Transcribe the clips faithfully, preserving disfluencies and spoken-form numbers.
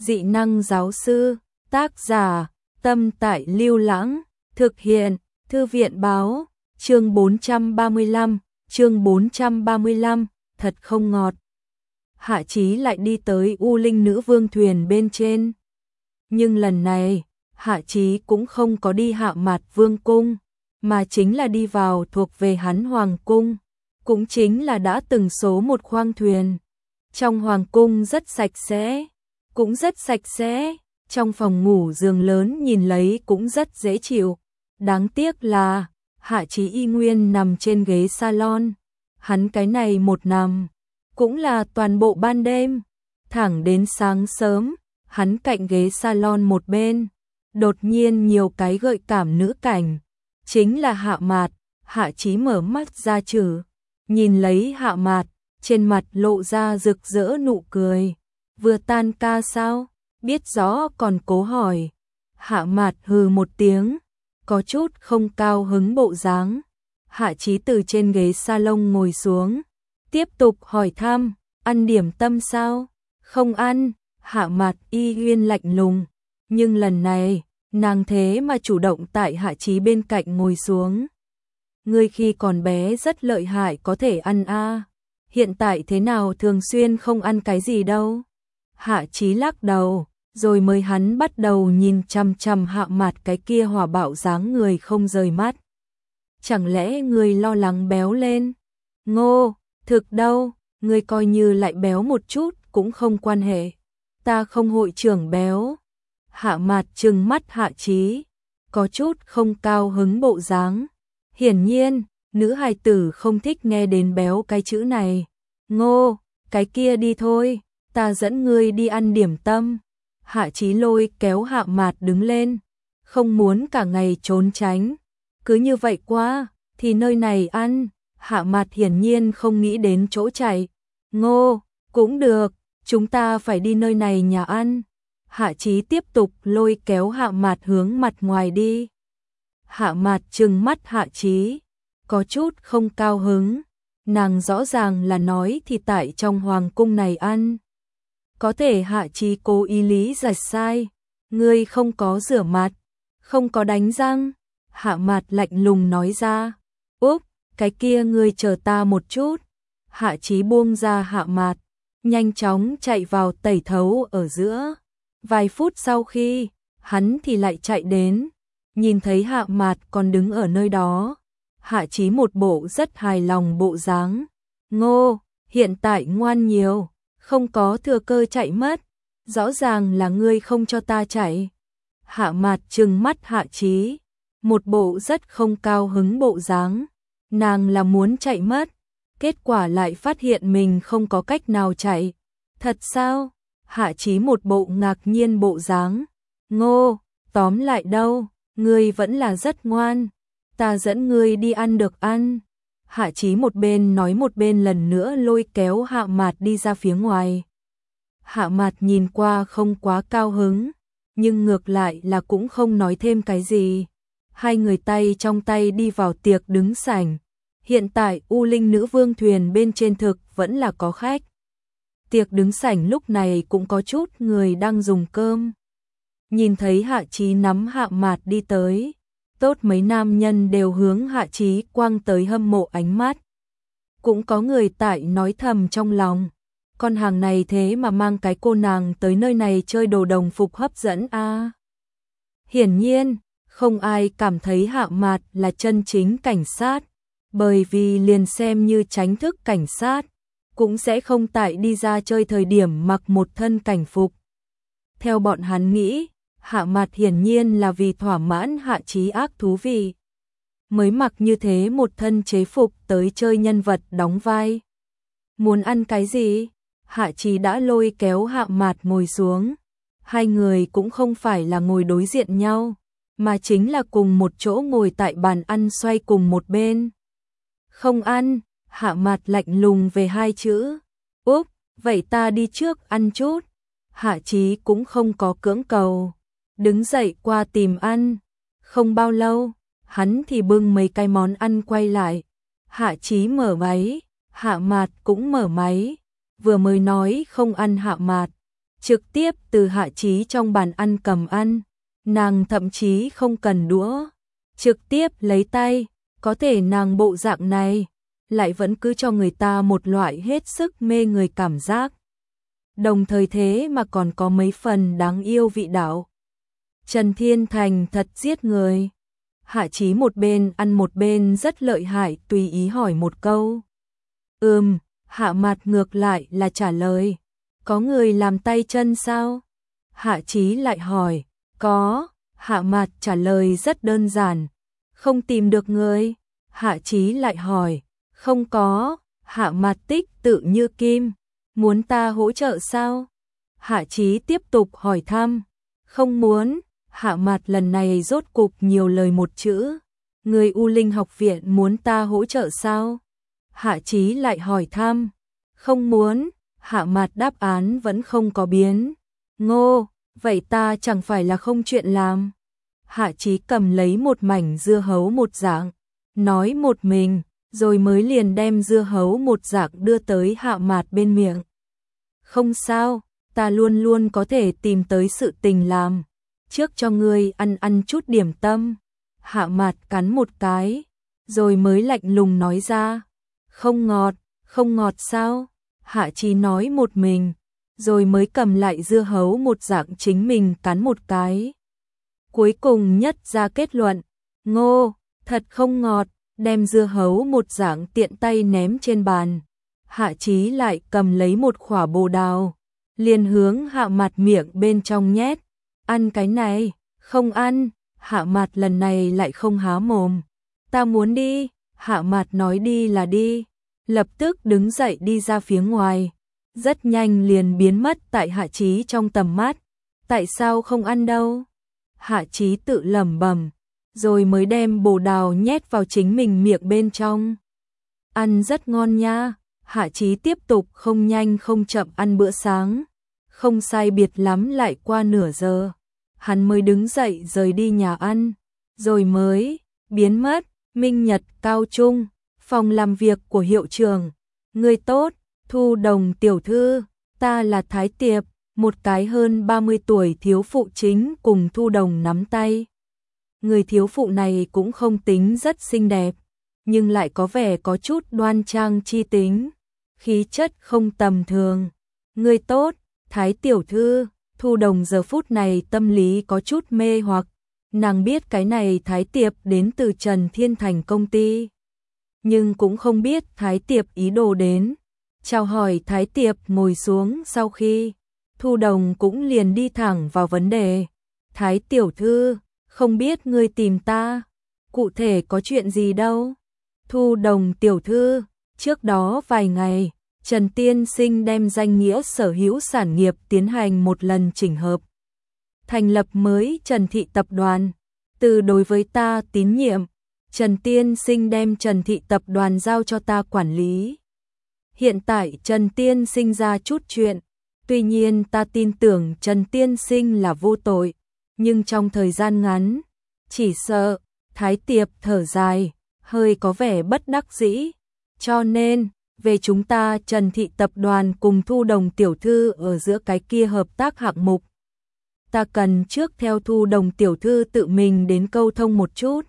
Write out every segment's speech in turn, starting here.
Dị năng giáo sư, tác giả, Tâm Tại Lưu Lãng, thực hiện, Thư viện báo, chương bốn trăm ba mươi lăm, chương bốn trăm ba mươi lăm, thật không ngọt. Hạ Chí lại đi tới U Linh Nữ Vương thuyền bên trên. Nhưng lần này, Hạ Chí cũng không có đi Hạ Mạt Vương cung, mà chính là đi vào thuộc về hắn Hoàng cung, cũng chính là đã từng số một khoang thuyền. Trong Hoàng cung rất sạch sẽ, cũng rất sạch sẽ, trong phòng ngủ giường lớn nhìn lấy cũng rất dễ chịu. Đáng tiếc là, Hạ Chí y nguyên nằm trên ghế salon, hắn cái này một nằm, cũng là toàn bộ ban đêm, thẳng đến sáng sớm, hắn cạnh ghế salon một bên, đột nhiên nhiều cái gợi cảm nữ cảnh, chính là Hạ Mạt. Hạ Chí mở mắt ra chử, nhìn lấy Hạ Mạt, trên mặt lộ ra rực rỡ nụ cười. Vừa tan ca sao? Biết rõ còn cố hỏi. Hạ Mạt hừ một tiếng, có chút không cao hứng bộ dáng. Hạ Chí từ trên ghế salon ngồi xuống, tiếp tục hỏi thăm, ăn điểm tâm sao? Không ăn. Hạ Mạt y nguyên lạnh lùng, nhưng lần này, nàng thế mà chủ động tại Hạ Chí bên cạnh ngồi xuống. Ngươi khi còn bé rất lợi hại có thể ăn a, à. Hiện tại thế nào thường xuyên không ăn cái gì đâu? Hạ Chí lắc đầu, rồi mới hắn bắt đầu nhìn chằm chằm Hạ Mạt cái kia hỏa bạo dáng người không rời mắt. Chẳng lẽ ngươi lo lắng béo lên? Ngô, thực đâu, ngươi coi như lại béo một chút cũng không quan hệ. Ta không hội trưởng béo. Hạ Mạt trừng mắt Hạ Chí, có chút không cao hứng bộ dáng. Hiển nhiên, nữ hài tử không thích nghe đến béo cái chữ này. Ngô, cái kia đi thôi, ta dẫn ngươi đi ăn điểm tâm. Hạ Chí lôi kéo Hạ Mạt đứng lên, không muốn cả ngày trốn tránh. Cứ như vậy qua, thì nơi này ăn. Hạ Mạt hiển nhiên không nghĩ đến chỗ chạy. Ngô, cũng được, chúng ta phải đi nơi này nhà ăn. Hạ Chí tiếp tục lôi kéo Hạ Mạt hướng mặt ngoài đi. Hạ Mạt trừng mắt Hạ Chí, có chút không cao hứng. Nàng rõ ràng là nói thì tại trong hoàng cung này ăn. Có thể Hạ Chí cố ý lý giải sai. Ngươi không có rửa mặt, không có đánh răng. Hạ Mạt lạnh lùng nói ra. Úp, cái kia ngươi chờ ta một chút. Hạ Chí buông ra Hạ Mạt, nhanh chóng chạy vào tẩy thấu ở giữa. Vài phút sau khi, hắn thì lại chạy đến, nhìn thấy Hạ Mạt còn đứng ở nơi đó. Hạ Chí một bộ rất hài lòng bộ dáng. Ngô, hiện tại ngoan nhiều, không có thừa cơ chạy mất. Rõ ràng là ngươi không cho ta chạy. Hạ Mạt trừng mắt Hạ Chí, một bộ rất không cao hứng bộ dáng. Nàng là muốn chạy mất, kết quả lại phát hiện mình không có cách nào chạy. Thật sao? Hạ Chí một bộ ngạc nhiên bộ dáng. Ngô, tóm lại đâu, ngươi vẫn là rất ngoan. Ta dẫn ngươi đi ăn được ăn. Hạ Chí một bên nói một bên lần nữa lôi kéo Hạ Mạt đi ra phía ngoài. Hạ Mạt nhìn qua không quá cao hứng, nhưng ngược lại là cũng không nói thêm cái gì. Hai người tay trong tay đi vào tiệc đứng sảnh. Hiện tại U Linh Nữ Vương thuyền bên trên thực vẫn là có khách. Tiệc đứng sảnh lúc này cũng có chút người đang dùng cơm. Nhìn thấy Hạ Chí nắm Hạ Mạt đi tới, tốt mấy nam nhân đều hướng Hạ Chí quăng tới hâm mộ ánh mắt. Cũng có người tại nói thầm trong lòng, con hàng này thế mà mang cái cô nàng tới nơi này chơi đồ đồng phục hấp dẫn a. À. Hiển nhiên, không ai cảm thấy Hạ Mạt là chân chính cảnh sát, bởi vì liền xem như tránh thức cảnh sát, cũng sẽ không tại đi ra chơi thời điểm mặc một thân cảnh phục. Theo bọn hắn nghĩ, Hạ Mạt hiển nhiên là vì thỏa mãn Hạ Chí ác thú vị, mới mặc như thế một thân chế phục tới chơi nhân vật đóng vai. Muốn ăn cái gì? Hạ Chí đã lôi kéo Hạ Mạt ngồi xuống. Hai người cũng không phải là ngồi đối diện nhau, mà chính là cùng một chỗ ngồi tại bàn ăn xoay cùng một bên. Không ăn. Hạ Mạt lạnh lùng về hai chữ. Úp, vậy ta đi trước ăn chút. Hạ Chí cũng không có cưỡng cầu, đứng dậy qua tìm ăn. Không bao lâu, hắn thì bưng mấy cái món ăn quay lại. Hạ Chí mở máy, Hạ Mạt cũng mở máy. Vừa mới nói không ăn Hạ Mạt, trực tiếp từ Hạ Chí trong bàn ăn cầm ăn, nàng thậm chí không cần đũa, trực tiếp lấy tay, có thể nàng bộ dạng này, lại vẫn cứ cho người ta một loại hết sức mê người cảm giác. Đồng thời thế mà còn có mấy phần đáng yêu vị đạo. Trần Thiên Thành thật giết người. Hạ Chí một bên ăn một bên rất lợi hại tùy ý hỏi một câu. Ừm, Hạ Mạt ngược lại là trả lời. Có người làm tay chân sao? Hạ Chí lại hỏi. Có, Hạ Mạt trả lời rất đơn giản. Không tìm được người. Hạ Chí lại hỏi. Không có, Hạ Mạt tích tự như kim. Muốn ta hỗ trợ sao? Hạ Chí tiếp tục hỏi thăm. Không muốn, Hạ Mạt lần này rốt cục nhiều lời một chữ. Người U Linh học viện muốn ta hỗ trợ sao? Hạ Chí lại hỏi thăm. Không muốn, Hạ Mạt đáp án vẫn không có biến. Ngô, vậy ta chẳng phải là không chuyện làm. Hạ Chí cầm lấy một mảnh dưa hấu một dạng, nói một mình, rồi mới liền đem dưa hấu một dạng đưa tới Hạ Mạt bên miệng. Không sao, ta luôn luôn có thể tìm tới sự tình làm. Trước cho ngươi ăn ăn chút điểm tâm. Hạ Mạt cắn một cái, rồi mới lạnh lùng nói ra. Không ngọt, không ngọt sao? Hạ Chí nói một mình, rồi mới cầm lại dưa hấu một dạng chính mình cắn một cái. Cuối cùng nhất ra kết luận, Ngô, thật không ngọt, đem dưa hấu một dạng tiện tay ném trên bàn. Hạ Chí lại cầm lấy một quả bồ đào, liền hướng Hạ Mạt miệng bên trong nhét. Ăn cái này, không ăn. Hạ Mạt lần này lại không há mồm. Ta muốn đi. Hạ Mạt nói đi là đi, lập tức đứng dậy đi ra phía ngoài, rất nhanh liền biến mất tại Hạ Chí trong tầm mắt. Tại sao không ăn đâu? Hạ Chí tự lẩm bẩm, rồi mới đem bồ đào nhét vào chính mình miệng bên trong. Ăn rất ngon nha. Hạ Chí tiếp tục không nhanh không chậm ăn bữa sáng. Không sai biệt lắm lại qua nửa giờ, hắn mới đứng dậy rời đi nhà ăn, rồi mới biến mất. Minh Nhật Cao Trung, phòng làm việc của hiệu trưởng. Người tốt, Thu Đồng tiểu thư, ta là Thái Tiệp. Một cái hơn ba mươi tuổi thiếu phụ chính cùng Thu Đồng nắm tay. Người thiếu phụ này cũng không tính rất xinh đẹp, nhưng lại có vẻ có chút đoan trang chi tính, khí chất không tầm thường. Người tốt, Thái tiểu thư. Thu Đồng giờ phút này tâm lý có chút mê hoặc, nàng biết cái này Thái Tiệp đến từ Trần Thiên Thành công ty, nhưng cũng không biết Thái Tiệp ý đồ đến. Chào hỏi Thái Tiệp ngồi xuống sau khi, Thu Đồng cũng liền đi thẳng vào vấn đề. Thái tiểu thư, không biết ngươi tìm ta, cụ thể có chuyện gì đâu? Thu Đồng tiểu thư, trước đó vài ngày, Trần Tiên Sinh đem danh nghĩa sở hữu sản nghiệp tiến hành một lần chỉnh hợp, thành lập mới Trần Thị Tập đoàn. Từ đối với ta tín nhiệm, Trần Tiên Sinh đem Trần Thị Tập đoàn giao cho ta quản lý. Hiện tại Trần Tiên Sinh ra chút chuyện, tuy nhiên ta tin tưởng Trần Tiên Sinh là vô tội, nhưng trong thời gian ngắn, chỉ sợ. Thái Tiệp thở dài, hơi có vẻ bất đắc dĩ, cho nên về chúng ta Trần Thị Tập đoàn cùng Thu Đồng tiểu thư ở giữa cái kia hợp tác hạng mục, ta cần trước theo Thu Đồng tiểu thư tự mình đến câu thông một chút.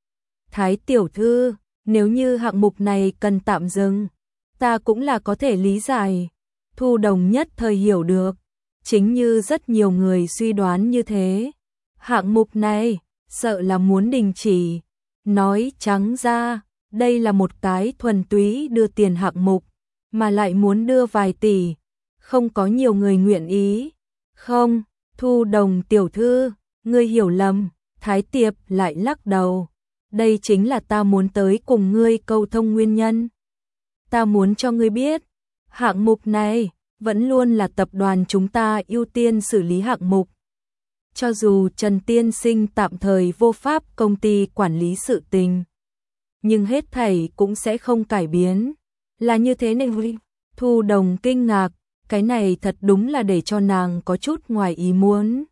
Thái tiểu thư, nếu như hạng mục này cần tạm dừng, ta cũng là có thể lý giải. Thu Đồng nhất thời hiểu được, chính như rất nhiều người suy đoán như thế, hạng mục này sợ là muốn đình chỉ. Nói trắng ra, đây là một cái thuần túy đưa tiền hạng mục, mà lại muốn đưa vài tỷ, không có nhiều người nguyện ý. Không, Thu Đồng tiểu thư, ngươi hiểu lầm. Thái Tiệp lại lắc đầu, đây chính là ta muốn tới cùng ngươi câu thông nguyên nhân. Ta muốn cho ngươi biết, hạng mục này vẫn luôn là tập đoàn chúng ta ưu tiên xử lý hạng mục. Cho dù Trần Tiên Sinh tạm thời vô pháp công ty quản lý sự tình, nhưng hết thảy cũng sẽ không cải biến. Là như thế này. Thu Đồng kinh ngạc, cái này thật đúng là để cho nàng có chút ngoài ý muốn.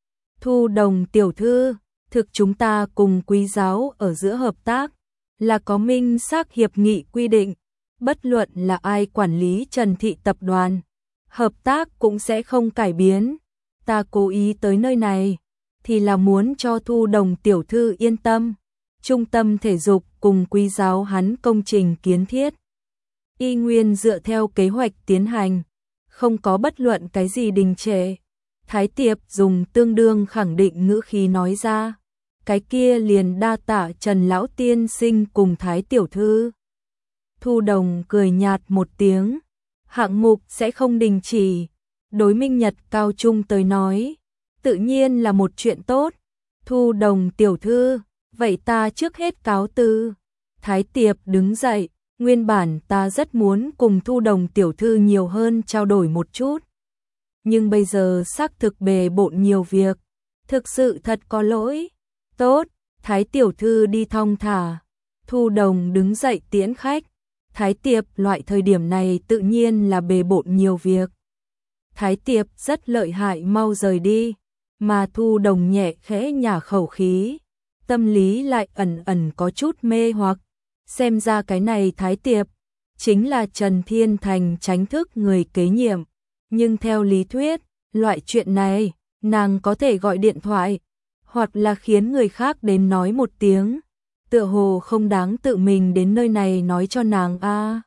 Thu Đồng tiểu thư, thực chúng ta cùng Quý giáo ở giữa hợp tác, là có minh xác hiệp nghị quy định, bất luận là ai quản lý Trần Thị Tập đoàn, hợp tác cũng sẽ không cải biến. Ta cố ý tới nơi này thì là muốn cho Thu Đồng tiểu thư yên tâm. Trung tâm thể dục cùng quý giáo hắn công trình kiến thiết y nguyên dựa theo kế hoạch tiến hành, không có bất luận cái gì đình trệ. Thái Tiệp dùng tương đương khẳng định ngữ khí nói ra, cái kia liền đa tạ Trần lão tiên sinh cùng Thái tiểu thư. Thu Đồng cười nhạt một tiếng, hạng mục sẽ không đình chỉ. Đối Minh Nhật Cao Trung tới nói, tự nhiên là một chuyện tốt. Thu Đồng tiểu thư, vậy ta trước hết cáo từ. Thái Tiệp đứng dậy, nguyên bản ta rất muốn cùng Thu Đồng tiểu thư nhiều hơn trao đổi một chút. Nhưng bây giờ xác thực bề bộn nhiều việc, thực sự thật có lỗi. Tốt, Thái tiểu thư đi thong thả. Thu Đồng đứng dậy tiễn khách. Thái Tiệp loại thời điểm này tự nhiên là bề bộn nhiều việc. Thái Tiệp rất lợi hại mau rời đi, mà Thu Đồng nhẹ khẽ nhả khẩu khí, tâm lý lại ẩn ẩn có chút mê hoặc. Xem ra cái này Thái Tiệp chính là Trần Thiên Thành chính thức người kế nhiệm. Nhưng theo lý thuyết, loại chuyện này, nàng có thể gọi điện thoại, hoặc là khiến người khác đến nói một tiếng. Tựa hồ không đáng tự mình đến nơi này nói cho nàng a. À.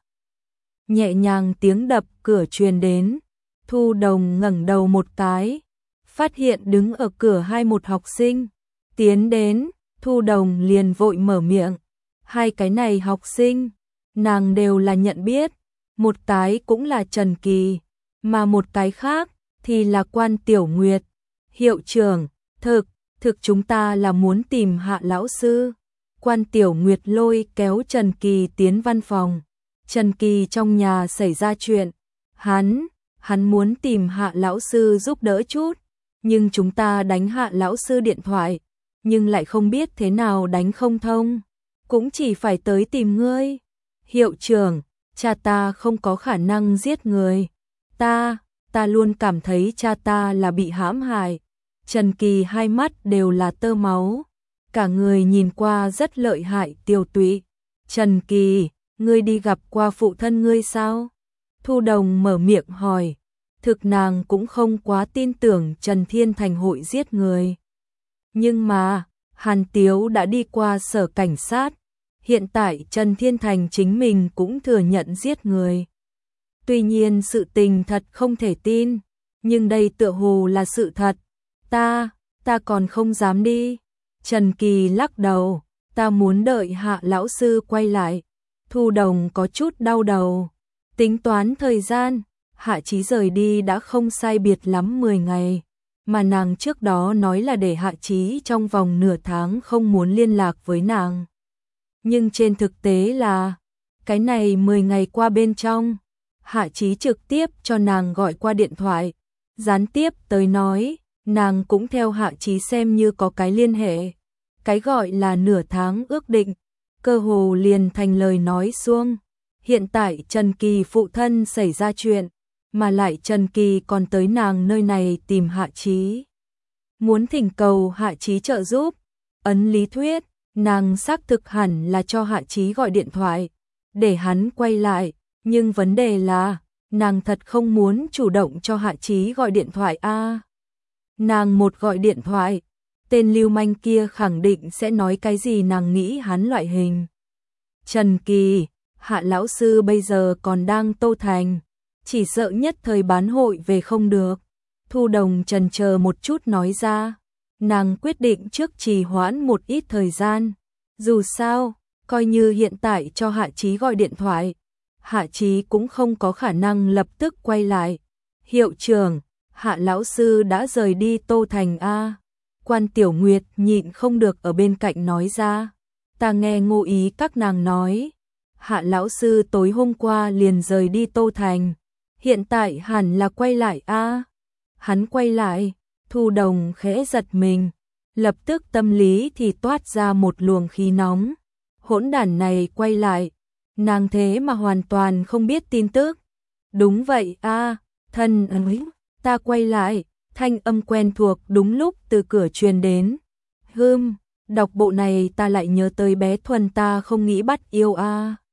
Nhẹ nhàng tiếng đập cửa truyền đến, Thu Đồng ngẩng đầu một cái, phát hiện đứng ở cửa hai một học sinh. Tiến đến, Thu Đồng liền vội mở miệng. Hai cái này học sinh, nàng đều là nhận biết, một cái cũng là Trần Kỳ, mà một cái khác thì là Quan Tiểu Nguyệt. Hiệu trưởng, thực, thực chúng ta là muốn tìm Hạ lão sư. Quan Tiểu Nguyệt lôi kéo Trần Kỳ tiến văn phòng. Trần Kỳ trong nhà xảy ra chuyện, hắn, hắn muốn tìm Hạ lão sư giúp đỡ chút, nhưng chúng ta đánh Hạ lão sư điện thoại, nhưng lại không biết thế nào đánh không thông, cũng chỉ phải tới tìm ngươi. Hiệu trưởng, cha ta không có khả năng giết người. Ta, ta luôn cảm thấy cha ta là bị hãm hại. Trần Kỳ hai mắt đều là tơ máu, cả người nhìn qua rất lợi hại tiêu tụy. Trần Kỳ, ngươi đi gặp qua phụ thân ngươi sao? Thu Đồng mở miệng hỏi, thực nàng cũng không quá tin tưởng Trần Thiên Thành hội giết người. Nhưng mà, Hàn Tiếu đã đi qua sở cảnh sát, hiện tại Trần Thiên Thành chính mình cũng thừa nhận giết người. Tuy nhiên sự tình thật không thể tin, nhưng đây tựa hồ là sự thật. Ta, ta còn không dám đi. Trần Kỳ lắc đầu, ta muốn đợi Hạ lão sư quay lại. Thu Đồng có chút đau đầu, tính toán thời gian, Hạ Chí rời đi đã không sai biệt lắm mười ngày, mà nàng trước đó nói là để Hạ Chí trong vòng nửa tháng không muốn liên lạc với nàng. Nhưng trên thực tế là, cái này mười ngày qua bên trong, Hạ Chí trực tiếp cho nàng gọi qua điện thoại, gián tiếp tới nói, nàng cũng theo Hạ Chí xem như có cái liên hệ. Cái gọi là nửa tháng ước định, cơ hồ liền thành lời nói suông. Hiện tại Trần Kỳ phụ thân xảy ra chuyện, mà lại Trần Kỳ còn tới nàng nơi này tìm Hạ Chí, muốn thỉnh cầu Hạ Chí trợ giúp. Ấn lý thuyết, nàng xác thực hẳn là cho Hạ Chí gọi điện thoại, để hắn quay lại, nhưng vấn đề là, nàng thật không muốn chủ động cho Hạ Chí gọi điện thoại a. À, nàng một gọi điện thoại, tên lưu manh kia khẳng định sẽ nói cái gì nàng nghĩ hắn loại hình. Trần Kỳ, Hạ lão sư bây giờ còn đang Tô Thành, chỉ sợ nhất thời bán hội về không được. Thu Đồng chần chờ một chút nói ra, nàng quyết định trước trì hoãn một ít thời gian. Dù sao, coi như hiện tại cho Hạ Chí gọi điện thoại, Hạ Chí cũng không có khả năng lập tức quay lại. Hiệu trưởng, Hạ lão sư đã rời đi Tô Thành a. Quan Tiểu Nguyệt nhịn không được ở bên cạnh nói ra, ta nghe Ngô Ý các nàng nói, Hạ lão sư tối hôm qua liền rời đi Tô Thành, hiện tại hẳn là quay lại a. Hắn quay lại, Thu Đồng khẽ giật mình, lập tức tâm lý thì toát ra một luồng khí nóng. Hỗn đản này quay lại, nàng thế mà hoàn toàn không biết tin tức. Đúng vậy a, thân ơi, ta quay lại. Thanh âm quen thuộc đúng lúc từ cửa truyền đến. Hừm, đọc bộ này ta lại nhớ tới bé Thuần ta không nghĩ bắt yêu a.